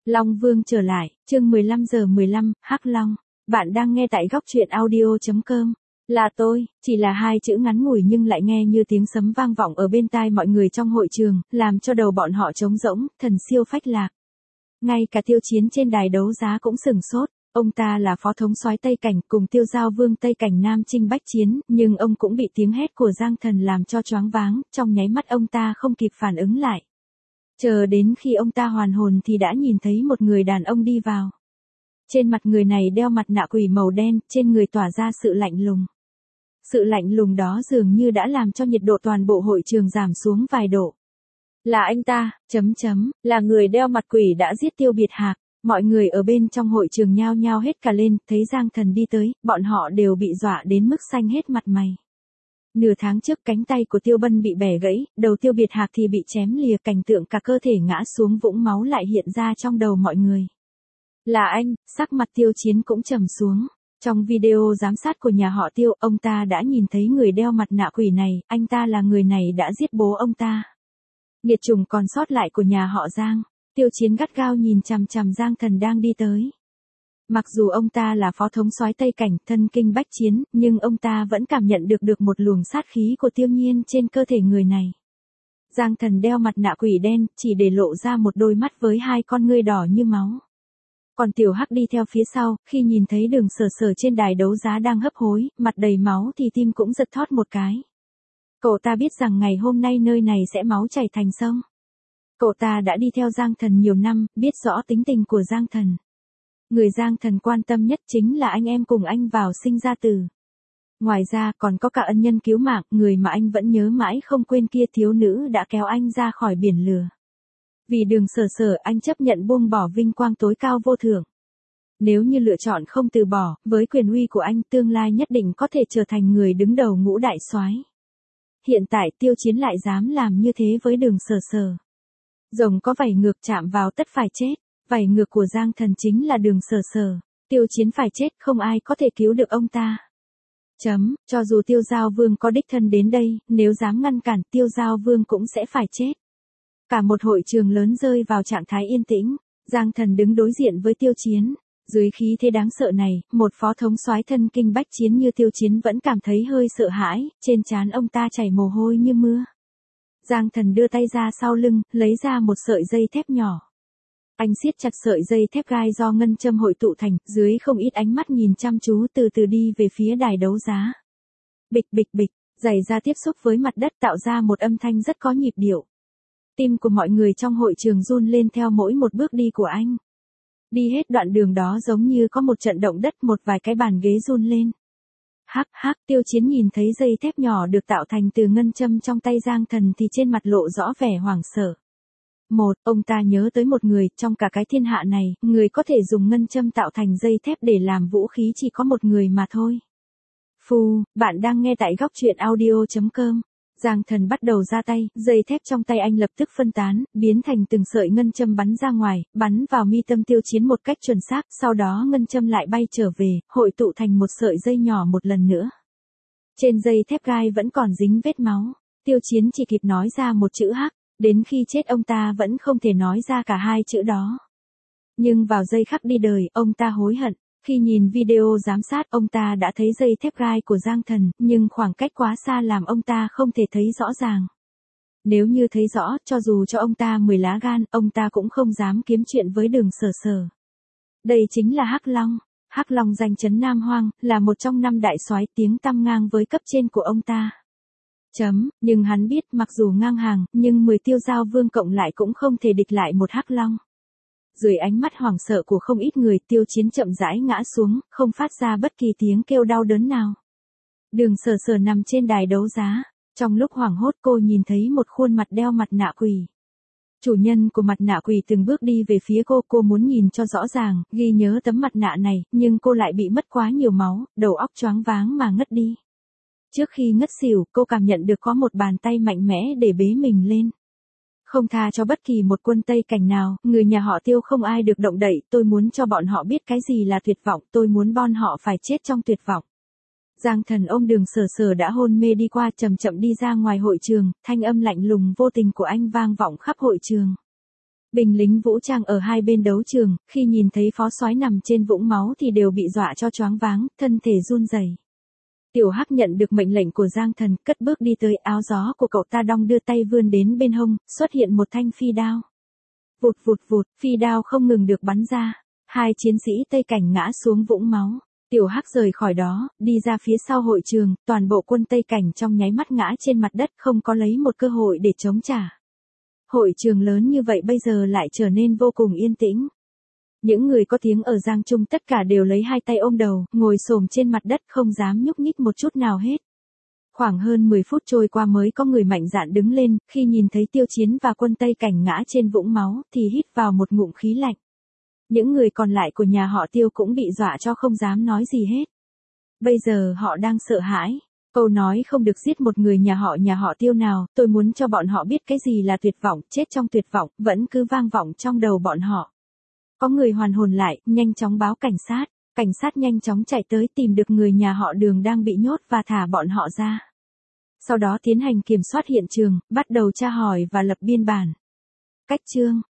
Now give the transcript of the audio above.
Long Vương trở lại, chương 15:15, Hắc Long. Bạn đang nghe tại góc truyện audio.com. Là tôi, chỉ là hai chữ ngắn ngủi nhưng lại nghe như tiếng sấm vang vọng ở bên tai mọi người trong hội trường, làm cho đầu bọn họ trống rỗng, thần siêu phách lạc. Ngay cả Tiêu Chiến trên đài đấu giá cũng sửng sốt. Ông ta là phó thống soái Tây Cảnh cùng Tiêu Giao Vương Tây Cảnh Nam Chinh Bách Chiến, nhưng ông cũng bị tiếng hét của Giang Thần làm cho choáng váng, trong nháy mắt ông ta không kịp phản ứng lại. Chờ đến khi ông ta hoàn hồn thì đã nhìn thấy một người đàn ông đi vào. Trên mặt người này đeo mặt nạ quỷ màu đen, trên người tỏa ra sự lạnh lùng. Sự lạnh lùng đó dường như đã làm cho nhiệt độ toàn bộ hội trường giảm xuống vài độ. Là anh ta, là người đeo mặt quỷ đã giết Tiêu Biệt Hạc. Mọi người ở bên trong hội trường nhao nhao hết cả lên, thấy Giang Thần đi tới, bọn họ đều bị dọa đến mức xanh hết mặt mày. Nửa tháng trước cánh tay của Tiêu Bân bị bẻ gãy, đầu Tiêu Biệt Hạc thì bị chém lìa, cảnh tượng cả cơ thể ngã xuống vũng máu lại hiện ra trong đầu mọi người. Là anh, sắc mặt Tiêu Chiến cũng trầm xuống. Trong video giám sát của nhà họ Tiêu, ông ta đã nhìn thấy người đeo mặt nạ quỷ này, anh ta là người này đã giết bố ông ta. Nghiệt chủng còn sót lại của nhà họ Giang. Tiêu Chiến gắt gao nhìn chằm chằm Giang Thần đang đi tới. Mặc dù ông ta là phó thống soái Tây Cảnh, thân kinh bách chiến, nhưng ông ta vẫn cảm nhận được một luồng sát khí của Tiêu Nhiên trên cơ thể người này. Giang Thần đeo mặt nạ quỷ đen, chỉ để lộ ra một đôi mắt với hai con ngươi đỏ như máu. Còn Tiểu Hắc đi theo phía sau, khi nhìn thấy Đường Sở Sở trên đài đấu giá đang hấp hối, mặt đầy máu thì tim cũng giật thót một cái. Cậu ta biết rằng ngày hôm nay nơi này sẽ máu chảy thành sông. Cậu ta đã đi theo Giang Thần nhiều năm, biết rõ tính tình của Giang Thần. Người Giang Thần quan tâm nhất chính là anh em cùng anh vào sinh ra tử. Ngoài ra còn có cả ân nhân cứu mạng, người mà anh vẫn nhớ mãi không quên kia, thiếu nữ đã kéo anh ra khỏi biển lửa. Vì Đường Sở Sở anh chấp nhận buông bỏ vinh quang tối cao vô thượng. Nếu như lựa chọn không từ bỏ, với quyền uy của anh tương lai nhất định có thể trở thành người đứng đầu ngũ đại soái. Hiện tại Tiêu Chiến lại dám làm như thế với Đường Sở Sở. Rồng có vảy ngược chạm vào tất phải chết. Vảy ngược của Giang Thần chính là Đường Sở Sở. Tiêu Chiến phải chết, không ai có thể cứu được ông ta. Cho dù Tiêu Giao Vương có đích thân đến đây, nếu dám ngăn cản, Tiêu Giao Vương cũng sẽ phải chết. Cả một hội trường lớn rơi vào trạng thái yên tĩnh. Giang Thần đứng đối diện với Tiêu Chiến. Dưới khí thế đáng sợ này, một phó thống soái thân kinh bách chiến như Tiêu Chiến vẫn cảm thấy hơi sợ hãi, trên trán ông ta chảy mồ hôi như mưa. Giang Thần đưa tay ra sau lưng, lấy ra một sợi dây thép nhỏ. Anh siết chặt sợi dây thép gai do ngân châm hội tụ thành, dưới không ít ánh mắt nhìn chăm chú từ từ đi về phía đài đấu giá. Bịch bịch bịch, giày da tiếp xúc với mặt đất tạo ra một âm thanh rất có nhịp điệu. Tim của mọi người trong hội trường run lên theo mỗi một bước đi của anh. Đi hết đoạn đường đó giống như có một trận động đất, một vài cái bàn ghế run lên. Hắc, Tiêu Chiến nhìn thấy dây thép nhỏ được tạo thành từ ngân châm trong tay Giang Thần thì trên mặt lộ rõ vẻ hoảng sợ. Ông ta nhớ tới một người, trong cả cái thiên hạ này, người có thể dùng ngân châm tạo thành dây thép để làm vũ khí chỉ có một người mà thôi. Bạn đang nghe tại góc truyện audio.com. Giang Thần bắt đầu ra tay, dây thép trong tay anh lập tức phân tán, biến thành từng sợi ngân châm bắn ra ngoài, bắn vào mi tâm Tiêu Chiến một cách chuẩn xác, sau đó ngân châm lại bay trở về, hội tụ thành một sợi dây nhỏ một lần nữa. Trên dây thép gai vẫn còn dính vết máu, Tiêu Chiến chỉ kịp nói ra một chữ Hắc, đến khi chết ông ta vẫn không thể nói ra cả hai chữ đó. Nhưng vào giây khắc đi đời, ông ta hối hận. Khi nhìn video giám sát, ông ta đã thấy dây thép gai của Giang Thần, nhưng khoảng cách quá xa làm ông ta không thể thấy rõ ràng. Nếu như thấy rõ, cho dù cho ông ta 10 lá gan, ông ta cũng không dám kiếm chuyện với Đường Sở Sở. Đây chính là Hắc Long. Hắc Long danh chấn Nam Hoang, là một trong 5 đại soái, tiếng tăm ngang với cấp trên của ông ta. Nhưng hắn biết mặc dù ngang hàng, nhưng 10 Tiêu Giao Vương cộng lại cũng không thể địch lại một Hắc Long. Dưới ánh mắt hoảng sợ của không ít người, Tiêu Chiến chậm rãi ngã xuống, không phát ra bất kỳ tiếng kêu đau đớn nào. Đường Sở Sở nằm trên đài đấu giá. Trong lúc hoảng hốt cô nhìn thấy một khuôn mặt đeo mặt nạ quỷ. Chủ nhân của mặt nạ quỷ từng bước đi về phía cô muốn nhìn cho rõ ràng, ghi nhớ tấm mặt nạ này, nhưng cô lại bị mất quá nhiều máu, đầu óc choáng váng mà ngất đi. Trước khi ngất xỉu, cô cảm nhận được có một bàn tay mạnh mẽ để bế mình lên. Không tha cho bất kỳ một quân Tây Cảnh nào, người nhà họ Tiêu không ai được động đậy, tôi muốn cho bọn họ biết cái gì là tuyệt vọng, tôi muốn bọn họ phải chết trong tuyệt vọng. Giang Thần ôm Đường Sở Sở đã hôn mê đi qua, chậm chậm đi ra ngoài hội trường, thanh âm lạnh lùng vô tình của anh vang vọng khắp hội trường. Binh lính vũ trang ở hai bên đấu trường, khi nhìn thấy phó soái nằm trên vũng máu thì đều bị dọa cho choáng váng, thân thể run rẩy. Tiểu Hắc nhận được mệnh lệnh của Giang Thần, cất bước đi tới, áo gió của cậu ta đong đưa tay vươn đến bên hông, xuất hiện một thanh phi đao. Vụt vụt vụt, phi đao không ngừng được bắn ra. Hai chiến sĩ Tây Cảnh ngã xuống vũng máu. Tiểu Hắc rời khỏi đó, đi ra phía sau hội trường, toàn bộ quân Tây Cảnh trong nháy mắt ngã trên mặt đất, không có lấy một cơ hội để chống trả. Hội trường lớn như vậy bây giờ lại trở nên vô cùng yên tĩnh. Những người có tiếng ở Giang Trung tất cả đều lấy hai tay ôm đầu, ngồi xổm trên mặt đất không dám nhúc nhích một chút nào hết. Khoảng hơn 10 phút trôi qua mới có người mạnh dạn đứng lên, khi nhìn thấy Tiêu Chiến và quân Tây Cảnh ngã trên vũng máu thì hít vào một ngụm khí lạnh. Những người còn lại của nhà họ Tiêu cũng bị dọa cho không dám nói gì hết. Bây giờ họ đang sợ hãi. Câu nói không được giết một người nhà họ Tiêu nào, tôi muốn cho bọn họ biết cái gì là tuyệt vọng, chết trong tuyệt vọng, vẫn cứ vang vọng trong đầu bọn họ. Có người hoàn hồn lại, nhanh chóng báo cảnh sát. Cảnh sát nhanh chóng chạy tới tìm được người nhà họ Đường đang bị nhốt và thả bọn họ ra. Sau đó tiến hành kiểm soát hiện trường, bắt đầu tra hỏi và lập biên bản. Cách chương